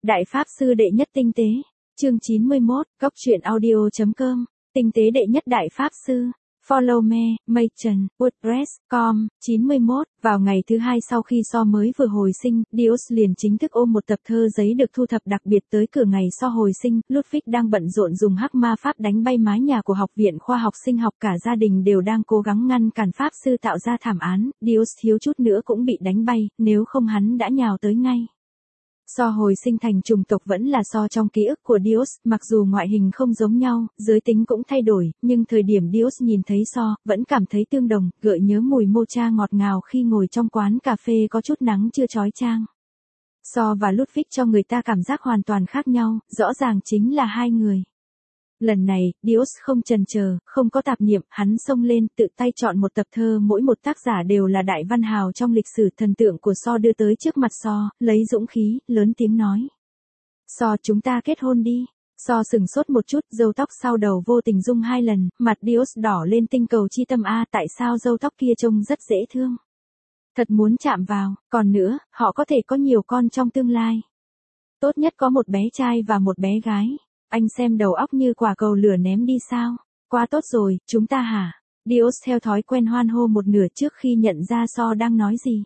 Đại Pháp Sư Đệ Nhất Tinh Tế. Chương 91, Cóc truyện audio.com. Tinh tế đệ nhất Đại Pháp Sư. Follow me, Machen, WordPress.com. 91. Vào ngày thứ hai sau khi So mới vừa hồi sinh, Dios liền chính thức ôm một tập thơ giấy được thu thập đặc biệt tới cửa ngày So hồi sinh. Ludwig đang bận rộn dùng hắc ma pháp đánh bay mái nhà của Học viện Khoa học Sinh học, cả gia đình đều đang cố gắng ngăn cản Pháp Sư tạo ra thảm án. Dios thiếu chút nữa cũng bị đánh bay, nếu không hắn đã nhào tới ngay. So hồi sinh thành chủng tộc vẫn là So trong ký ức của Dios, mặc dù ngoại hình không giống nhau, giới tính cũng thay đổi, nhưng thời điểm Dios nhìn thấy So, vẫn cảm thấy tương đồng, gợi nhớ mùi mocha ngọt ngào khi ngồi trong quán cà phê có chút nắng chưa chói chang. So và Ludwig cho người ta cảm giác hoàn toàn khác nhau, rõ ràng chính là hai người. Lần này, Dios không chần chờ, không có tạp niệm, hắn xông lên, tự tay chọn một tập thơ, mỗi một tác giả đều là đại văn hào trong lịch sử. Thần tượng của So đưa tới trước mặt So, lấy dũng khí, lớn tiếng nói. So, chúng ta kết hôn đi. So sừng sốt một chút, râu tóc sau đầu vô tình rung hai lần, mặt Dios đỏ lên. Tinh cầu chi tâm a, tại sao râu tóc kia trông rất dễ thương. Thật muốn chạm vào, còn nữa, họ có thể có nhiều con trong tương lai. Tốt nhất có một bé trai và một bé gái. Anh xem đầu óc như quả cầu lửa ném đi sao? Quá tốt rồi, chúng ta hả? Dios theo thói quen hoan hô một nửa trước khi nhận ra So đang nói gì.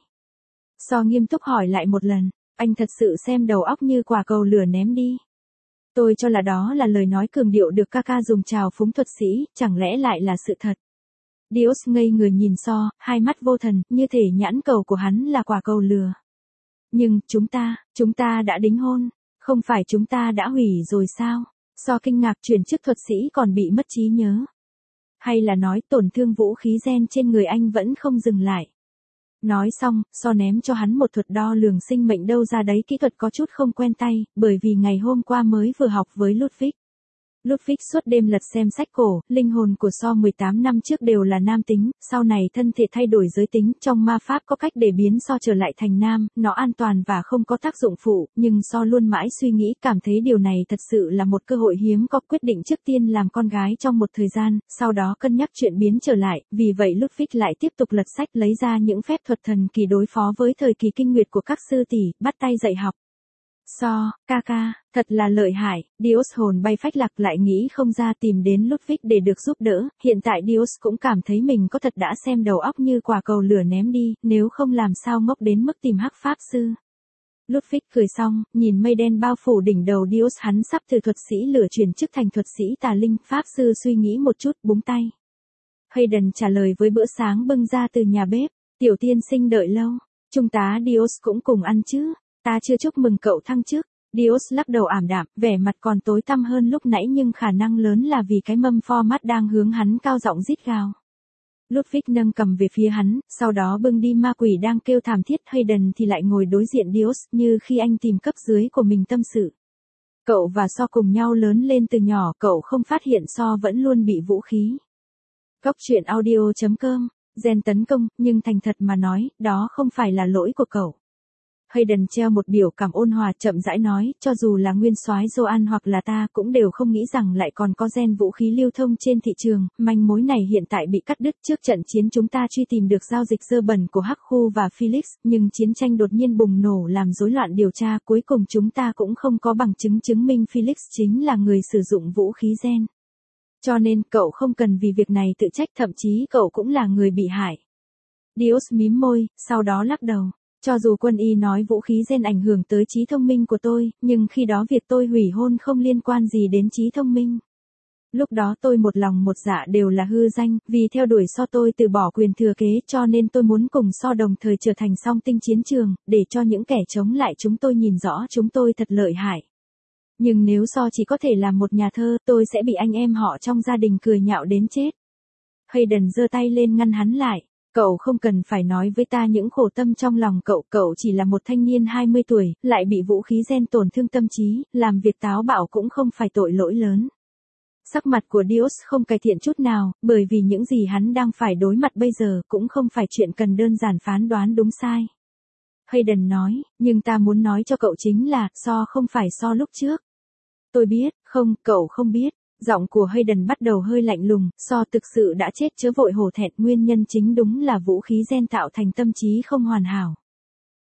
So nghiêm túc hỏi lại một lần, anh thật sự xem đầu óc như quả cầu lửa ném đi. Tôi cho là đó là lời nói cường điệu được ca dùng chào phúng thuật sĩ, chẳng lẽ lại là sự thật? Dios ngây người nhìn So, hai mắt vô thần, như thể nhãn cầu của hắn là quả cầu lửa. Nhưng, chúng ta đã đính hôn, không phải chúng ta đã hủy rồi sao? So kinh ngạc, chuyển chức thuật sĩ còn bị mất trí nhớ. Hay là nói tổn thương vũ khí gen trên người anh vẫn không dừng lại. Nói xong, So ném cho hắn một thuật đo lường sinh mệnh đâu ra đấy, kỹ thuật có chút không quen tay, bởi vì ngày hôm qua mới vừa học với Ludwig. Ludwig suốt đêm lật xem sách cổ, linh hồn của So 18 năm trước đều là nam tính, sau này thân thể thay đổi giới tính, trong ma pháp có cách để biến So trở lại thành nam, nó an toàn và không có tác dụng phụ, nhưng So luôn mãi suy nghĩ, cảm thấy điều này thật sự là một cơ hội hiếm có, quyết định trước tiên làm con gái trong một thời gian, sau đó cân nhắc chuyện biến trở lại, vì vậy Ludwig lại tiếp tục lật sách, lấy ra những phép thuật thần kỳ đối phó với thời kỳ kinh nguyệt của các sư tỷ, bắt tay dạy học. So, ca, thật là lợi hại. Dios hồn bay phách lạc, lại nghĩ không ra, tìm đến Ludwig để được giúp đỡ. Hiện tại Dios cũng cảm thấy mình có thật đã xem đầu óc như quả cầu lửa ném đi, nếu không làm sao ngốc đến mức tìm hắc pháp sư. Ludwig cười xong, nhìn mây đen bao phủ đỉnh đầu Dios, hắn sắp từ thuật sĩ lửa chuyển chức thành thuật sĩ tà linh. Pháp sư suy nghĩ một chút, búng tay. Hayden trả lời với bữa sáng bưng ra từ nhà bếp. Tiểu tiên sinh đợi lâu. Trung tá Dios cũng cùng ăn chứ. Ta chưa chúc mừng cậu thăng chức. Dios lắc đầu ảm đạm, vẻ mặt còn tối tăm hơn lúc nãy, nhưng khả năng lớn là vì cái mâm format đang hướng hắn cao giọng rít gào. Ludwig nâng cầm về phía hắn, sau đó bưng đi ma quỷ đang kêu thảm thiết. Hayden thì lại ngồi đối diện Dios, như khi anh tìm cấp dưới của mình tâm sự. Cậu và So cùng nhau lớn lên từ nhỏ, cậu không phát hiện So vẫn luôn bị vũ khí. Cóc truyện audio.com. Gen tấn công, nhưng thành thật mà nói, đó không phải là lỗi của cậu. Hayden treo một biểu cảm ôn hòa, chậm rãi nói, cho dù là nguyên soái Joan hoặc là ta cũng đều không nghĩ rằng lại còn có gen vũ khí lưu thông trên thị trường. Manh mối này hiện tại bị cắt đứt. Trước trận chiến chúng ta truy tìm được giao dịch dơ bẩn của Hắc Khu và Felix, nhưng chiến tranh đột nhiên bùng nổ làm rối loạn điều tra, cuối cùng chúng ta cũng không có bằng chứng chứng minh Felix chính là người sử dụng vũ khí gen. Cho nên cậu không cần vì việc này tự trách, thậm chí cậu cũng là người bị hại. Dios mím môi, sau đó lắc đầu. Cho dù quân y nói vũ khí gen ảnh hưởng tới trí thông minh của tôi, nhưng khi đó việc tôi hủy hôn không liên quan gì đến trí thông minh. Lúc đó tôi một lòng một dạ đều là hư danh, vì theo đuổi So tôi từ bỏ quyền thừa kế, cho nên tôi muốn cùng So đồng thời trở thành song tinh chiến trường, để cho những kẻ chống lại chúng tôi nhìn rõ chúng tôi thật lợi hại. Nhưng nếu So chỉ có thể là một nhà thơ, tôi sẽ bị anh em họ trong gia đình cười nhạo đến chết. Hayden giơ tay lên ngăn hắn lại. Cậu không cần phải nói với ta những khổ tâm trong lòng cậu chỉ là một thanh niên 20 tuổi, lại bị vũ khí gen tổn thương tâm trí, làm việc táo bạo cũng không phải tội lỗi lớn. Sắc mặt của Dios không cải thiện chút nào, bởi vì những gì hắn đang phải đối mặt bây giờ cũng không phải chuyện cần đơn giản phán đoán đúng sai. Hayden nói, nhưng ta muốn nói cho cậu chính là, So không phải So lúc trước. Tôi biết, không, cậu không biết. Giọng của Hayden bắt đầu hơi lạnh lùng, So thực sự đã chết, chớ vội hổ thẹn, nguyên nhân chính đúng là vũ khí gen tạo thành tâm trí không hoàn hảo.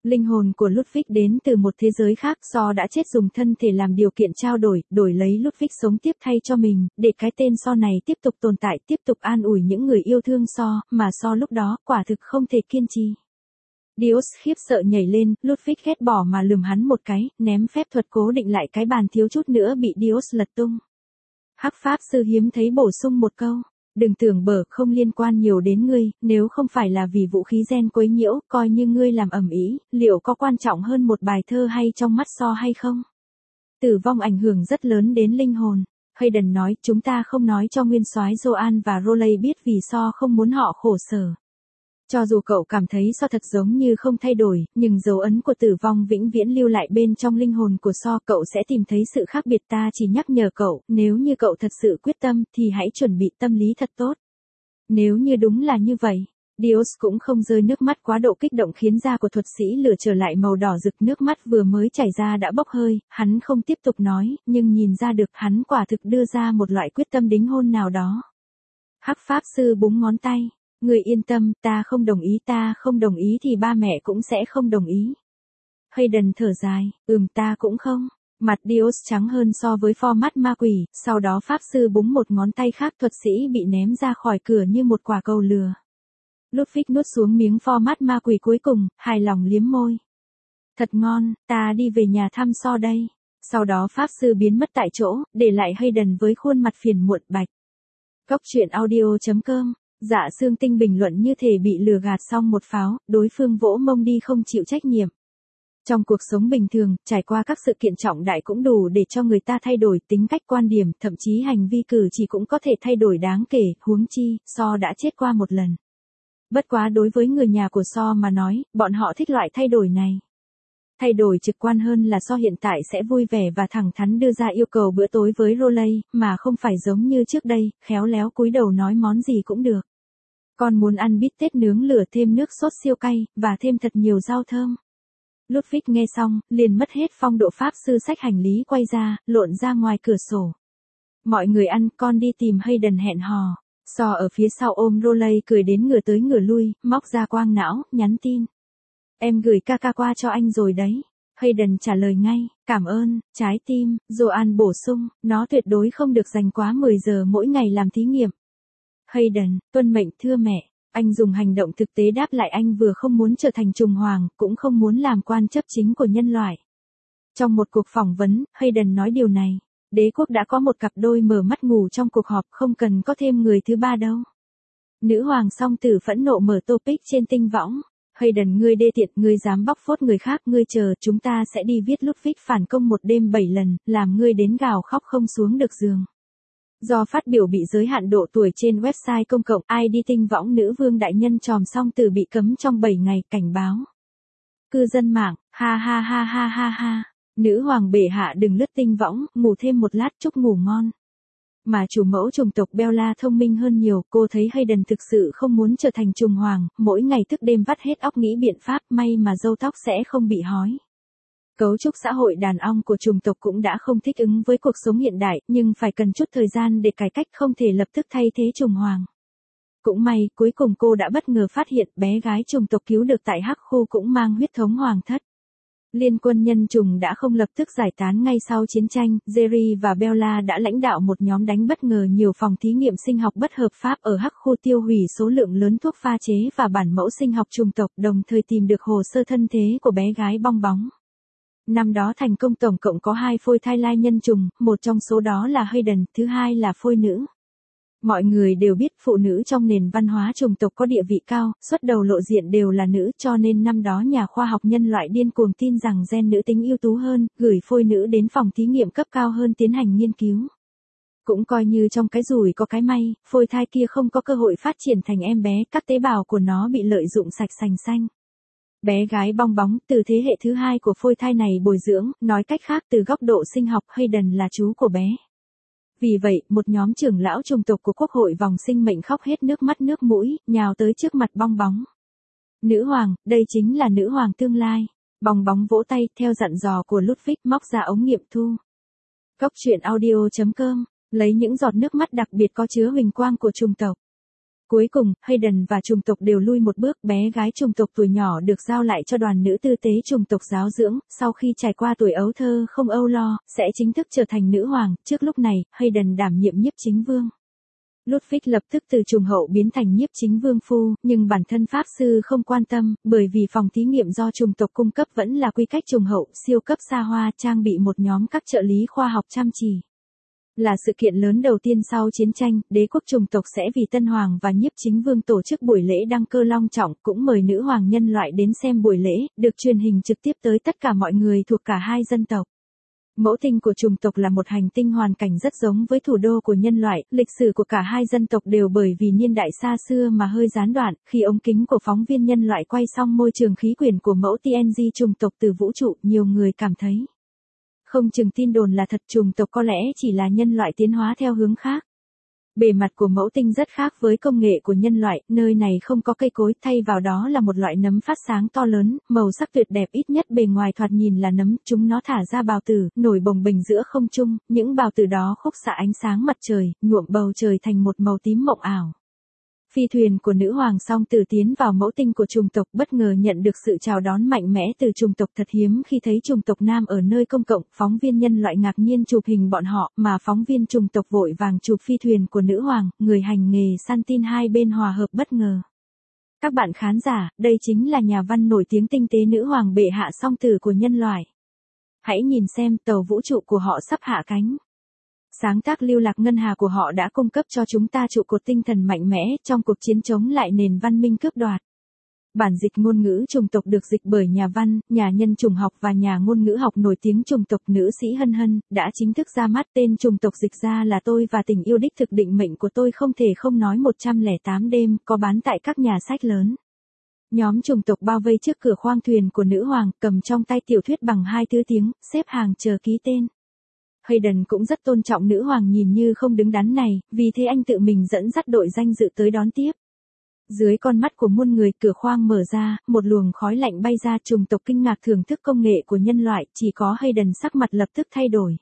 Linh hồn của Ludwig đến từ một thế giới khác, So đã chết dùng thân thể làm điều kiện trao đổi, đổi lấy Ludwig sống tiếp thay cho mình, để cái tên So này tiếp tục tồn tại, tiếp tục an ủi những người yêu thương So, mà So lúc đó quả thực không thể kiên trì. Dios khiếp sợ nhảy lên, Ludwig ghét bỏ mà lườm hắn một cái, ném phép thuật cố định lại cái bàn thiếu chút nữa bị Dios lật tung. Hắc Pháp Sư hiếm thấy bổ sung một câu. Đừng tưởng bở không liên quan nhiều đến ngươi, nếu không phải là vì vũ khí gen quấy nhiễu, coi như ngươi làm ầm ĩ, liệu có quan trọng hơn một bài thơ hay trong mắt So hay không? Tử vong ảnh hưởng rất lớn đến linh hồn. Hayden nói, chúng ta không nói cho nguyên soái Joan và Rowley biết vì So không muốn họ khổ sở. Cho dù cậu cảm thấy So thật giống như không thay đổi, nhưng dấu ấn của tử vong vĩnh viễn lưu lại bên trong linh hồn của So, cậu sẽ tìm thấy sự khác biệt. Ta chỉ nhắc nhở cậu, nếu như cậu thật sự quyết tâm, thì hãy chuẩn bị tâm lý thật tốt. Nếu như đúng là như vậy, Dios cũng không rơi nước mắt, quá độ kích động khiến da của thuật sĩ lửa trở lại màu đỏ rực, nước mắt vừa mới chảy ra đã bốc hơi, hắn không tiếp tục nói, nhưng nhìn ra được hắn quả thực đưa ra một loại quyết tâm đính hôn nào đó. Hắc Pháp Sư búng ngón tay. Người yên tâm, ta không đồng ý thì ba mẹ cũng sẽ không đồng ý. Hayden thở dài, ta cũng không. Mặt Dios trắng hơn so với format ma quỷ, sau đó Pháp Sư búng một ngón tay khác, thuật sĩ bị ném ra khỏi cửa như một quả cầu lửa. Ludwig nuốt xuống miếng format ma quỷ cuối cùng, hài lòng liếm môi. Thật ngon, ta đi về nhà thăm So đây. Sau đó Pháp Sư biến mất tại chỗ, để lại Hayden với khuôn mặt phiền muộn bạch. Cốc truyện audio.com. Dạ Sương Tinh bình luận như thể bị lừa gạt xong một pháo, đối phương vỗ mông đi không chịu trách nhiệm. Trong cuộc sống bình thường, trải qua các sự kiện trọng đại cũng đủ để cho người ta thay đổi tính cách, quan điểm, thậm chí hành vi cử chỉ cũng có thể thay đổi đáng kể, huống chi, So đã chết qua một lần. Bất quá đối với người nhà của So mà nói, bọn họ thích loại thay đổi này. Thay đổi trực quan hơn là So hiện tại sẽ vui vẻ và thẳng thắn đưa ra yêu cầu bữa tối với Rowley, mà không phải giống như trước đây, khéo léo cúi đầu nói món gì cũng được. Con muốn ăn bít tết nướng lửa thêm nước sốt siêu cay, và thêm thật nhiều rau thơm. Ludwig nghe xong, liền mất hết phong độ. Pháp Sư xách hành lý quay ra, lộn ra ngoài cửa sổ. Mọi người ăn, con đi tìm Hayden hẹn hò. So ở phía sau ôm Rowley cười đến ngửa tới ngửa lui, móc ra quang não, nhắn tin. Em gửi ca qua cho anh rồi đấy. Hayden trả lời ngay, cảm ơn, trái tim. Joan bổ sung, nó tuyệt đối không được dành quá 10 giờ mỗi ngày làm thí nghiệm. Hayden, tuân mệnh thưa mẹ. Anh dùng hành động thực tế đáp lại, anh vừa không muốn trở thành trùng hoàng, cũng không muốn làm quan chấp chính của nhân loại. Trong một cuộc phỏng vấn, Hayden nói điều này. Đế quốc đã có một cặp đôi mở mắt ngủ trong cuộc họp, không cần có thêm người thứ ba đâu. Nữ hoàng song tử phẫn nộ mở topic trên tinh võng. Hayden, ngươi đê tiện, ngươi dám bóc phốt người khác, ngươi chờ, chúng ta sẽ đi viết Ludwig phản công một đêm 7 lần, làm ngươi đến gào khóc không xuống được giường. Do phát biểu bị giới hạn độ tuổi trên website công cộng, ID tinh võng nữ vương đại nhân tròm song tử bị cấm trong 7 ngày, cảnh báo. Cư dân mạng, ha ha ha ha ha ha. Nữ hoàng bệ hạ đừng lướt tinh võng, ngủ thêm một lát, chúc ngủ ngon. Mà chủ mẫu chủng tộc Bella thông minh hơn nhiều, cô thấy Hayden thực sự không muốn trở thành trùng hoàng, mỗi ngày thức đêm vắt hết óc nghĩ biện pháp, may mà râu tóc sẽ không bị hói. Cấu trúc xã hội đàn ong của chủng tộc cũng đã không thích ứng với cuộc sống hiện đại, nhưng phải cần chút thời gian để cải cách, không thể lập tức thay thế trùng hoàng. Cũng may, cuối cùng cô đã bất ngờ phát hiện bé gái chủng tộc cứu được tại Hắc Khu cũng mang huyết thống hoàng thất. Liên quân nhân chủng đã không lập tức giải tán ngay sau chiến tranh, Jerry và Bella đã lãnh đạo một nhóm đánh bất ngờ nhiều phòng thí nghiệm sinh học bất hợp pháp ở Hắc Khu, tiêu hủy số lượng lớn thuốc pha chế và bản mẫu sinh học chủng tộc, đồng thời tìm được hồ sơ thân thế của bé gái bong bóng. Năm đó thành công tổng cộng có 2 phôi thai lai nhân chủng, một trong số đó là Hayden, thứ hai là phôi nữ. Mọi người đều biết phụ nữ trong nền văn hóa chủng tộc có địa vị cao, xuất đầu lộ diện đều là nữ, cho nên năm đó nhà khoa học nhân loại điên cuồng tin rằng gen nữ tính ưu tú hơn, gửi phôi nữ đến phòng thí nghiệm cấp cao hơn tiến hành nghiên cứu. Cũng coi như trong cái rủi có cái may, phôi thai kia không có cơ hội phát triển thành em bé, các tế bào của nó bị lợi dụng sạch sành xanh. Bé gái bong bóng, từ thế hệ thứ 2 của phôi thai này bồi dưỡng, nói cách khác từ góc độ sinh học, Hayden là chú của bé. Vì vậy, một nhóm trưởng lão chủng tộc của quốc hội vòng sinh mệnh khóc hết nước mắt nước mũi, nhào tới trước mặt bong bóng. Nữ hoàng, đây chính là nữ hoàng tương lai. Bong bóng vỗ tay, theo dặn dò của Ludwig, móc ra ống nghiệm thu. Cốc truyện audio.com, lấy những giọt nước mắt đặc biệt có chứa huỳnh quang của chủng tộc. Cuối cùng, Hayden và chủng tộc đều lui một bước, bé gái chủng tộc tuổi nhỏ được giao lại cho đoàn nữ tư tế chủng tộc giáo dưỡng, sau khi trải qua tuổi ấu thơ không âu lo, sẽ chính thức trở thành nữ hoàng, trước lúc này, Hayden đảm nhiệm nhiếp chính vương. Ludwig lập tức từ trùng hậu biến thành nhiếp chính vương phu, nhưng bản thân pháp sư không quan tâm, bởi vì phòng thí nghiệm do chủng tộc cung cấp vẫn là quy cách trùng hậu, siêu cấp xa hoa, trang bị một nhóm các trợ lý khoa học chăm chỉ. Là sự kiện lớn đầu tiên sau chiến tranh, đế quốc chủng tộc sẽ vì tân hoàng và nhiếp chính vương tổ chức buổi lễ đăng cơ long trọng, cũng mời nữ hoàng nhân loại đến xem buổi lễ, được truyền hình trực tiếp tới tất cả mọi người thuộc cả hai dân tộc. Mẫu tinh của chủng tộc là một hành tinh hoàn cảnh rất giống với thủ đô của nhân loại, lịch sử của cả hai dân tộc đều bởi vì niên đại xa xưa mà hơi gián đoạn, khi ống kính của phóng viên nhân loại quay xong môi trường khí quyển của mẫu TNG chủng tộc từ vũ trụ, nhiều người cảm thấy không chừng tin đồn là thật, chủng tộc có lẽ chỉ là nhân loại tiến hóa theo hướng khác. Bề mặt của mẫu tinh rất khác với công nghệ của nhân loại, nơi này không có cây cối, thay vào đó là một loại nấm phát sáng to lớn, màu sắc tuyệt đẹp, ít nhất bề ngoài thoạt nhìn là nấm, chúng nó thả ra bào tử, nổi bồng bềnh giữa không trung, những bào tử đó khúc xạ ánh sáng mặt trời, nhuộm bầu trời thành một màu tím mộng ảo. Phi thuyền của nữ hoàng song tử tiến vào mẫu tinh của chủng tộc, bất ngờ nhận được sự chào đón mạnh mẽ từ chủng tộc, thật hiếm khi thấy chủng tộc nam ở nơi công cộng, phóng viên nhân loại ngạc nhiên chụp hình bọn họ, mà phóng viên chủng tộc vội vàng chụp phi thuyền của nữ hoàng, người hành nghề săn tin hai bên hòa hợp bất ngờ. Các bạn khán giả, đây chính là nhà văn nổi tiếng tinh tế nữ hoàng bệ hạ song tử của nhân loại. Hãy nhìn xem, tàu vũ trụ của họ sắp hạ cánh. Sáng tác lưu lạc ngân hà của họ đã cung cấp cho chúng ta trụ cột tinh thần mạnh mẽ trong cuộc chiến chống lại nền văn minh cướp đoạt. Bản dịch ngôn ngữ chủng tộc được dịch bởi nhà văn, nhà nhân chủng học và nhà ngôn ngữ học nổi tiếng chủng tộc nữ sĩ Hân Hân, đã chính thức ra mắt. Tên chủng tộc dịch ra là Tôi và tình yêu đích thực, định mệnh của tôi không thể không nói 108 đêm, có bán tại các nhà sách lớn. Nhóm chủng tộc bao vây trước cửa khoang thuyền của nữ hoàng, cầm trong tay tiểu thuyết bằng hai thứ tiếng, xếp hàng chờ ký tên. Hayden cũng rất tôn trọng nữ hoàng nhìn như không đứng đắn này, vì thế anh tự mình dẫn dắt đội danh dự tới đón tiếp. Dưới con mắt của muôn người, cửa khoang mở ra, một luồng khói lạnh bay ra, chủng tộc kinh ngạc thưởng thức công nghệ của nhân loại, chỉ có Hayden sắc mặt lập tức thay đổi.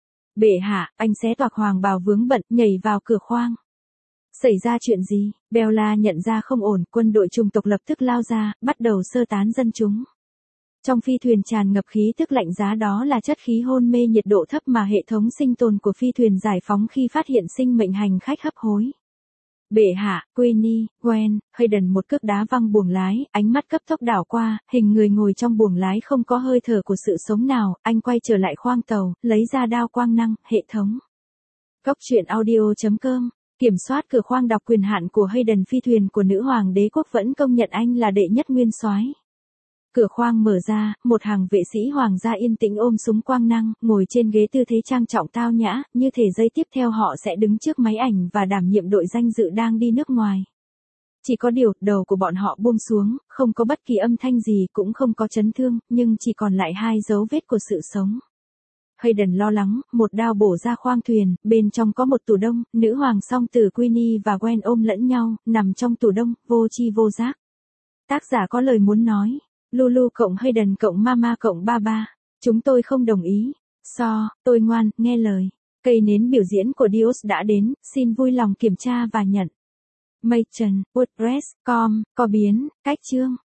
Bệ hạ, anh xé toạc hoàng bào vướng bận, nhảy vào cửa khoang. Xảy ra chuyện gì? Bella nhận ra không ổn, quân đội chủng tộc lập tức lao ra, bắt đầu sơ tán dân chúng. Trong phi thuyền tràn ngập khí tức lạnh giá, đó là chất khí hôn mê nhiệt độ thấp mà hệ thống sinh tồn của phi thuyền giải phóng khi phát hiện sinh mệnh hành khách hấp hối. Bệ hạ, Queenie, Gwen, Hayden một cước đá văng buồng lái, ánh mắt cấp tốc đảo qua, hình người ngồi trong buồng lái không có hơi thở của sự sống nào, anh quay trở lại khoang tàu, lấy ra đao quang năng, hệ thống. Góc truyện audio.com, kiểm soát cửa khoang, đọc quyền hạn của Hayden. Phi thuyền của nữ hoàng đế quốc vẫn công nhận anh là đệ nhất nguyên soái. Cửa khoang mở ra, một hàng vệ sĩ hoàng gia yên tĩnh ôm súng quang năng, ngồi trên ghế tư thế trang trọng tao nhã, như thể giây tiếp theo họ sẽ đứng trước máy ảnh và đảm nhiệm đội danh dự đang đi nước ngoài. Chỉ có điều, đầu của bọn họ buông xuống, không có bất kỳ âm thanh gì, cũng không có chấn thương, nhưng chỉ còn lại hai dấu vết của sự sống. Hayden lo lắng, một đao bổ ra khoang thuyền, bên trong có một tủ đông, nữ hoàng song tử Queenie và Gwen ôm lẫn nhau, nằm trong tủ đông, vô tri vô giác. Tác giả có lời muốn nói. Lulu cộng Hayden cộng Mama cộng Baba. Chúng tôi không đồng ý. Tôi ngoan, nghe lời. Cây nến biểu diễn của Dios đã đến, xin vui lòng kiểm tra và nhận. Machen, WordPress, com, có biến, cách chương.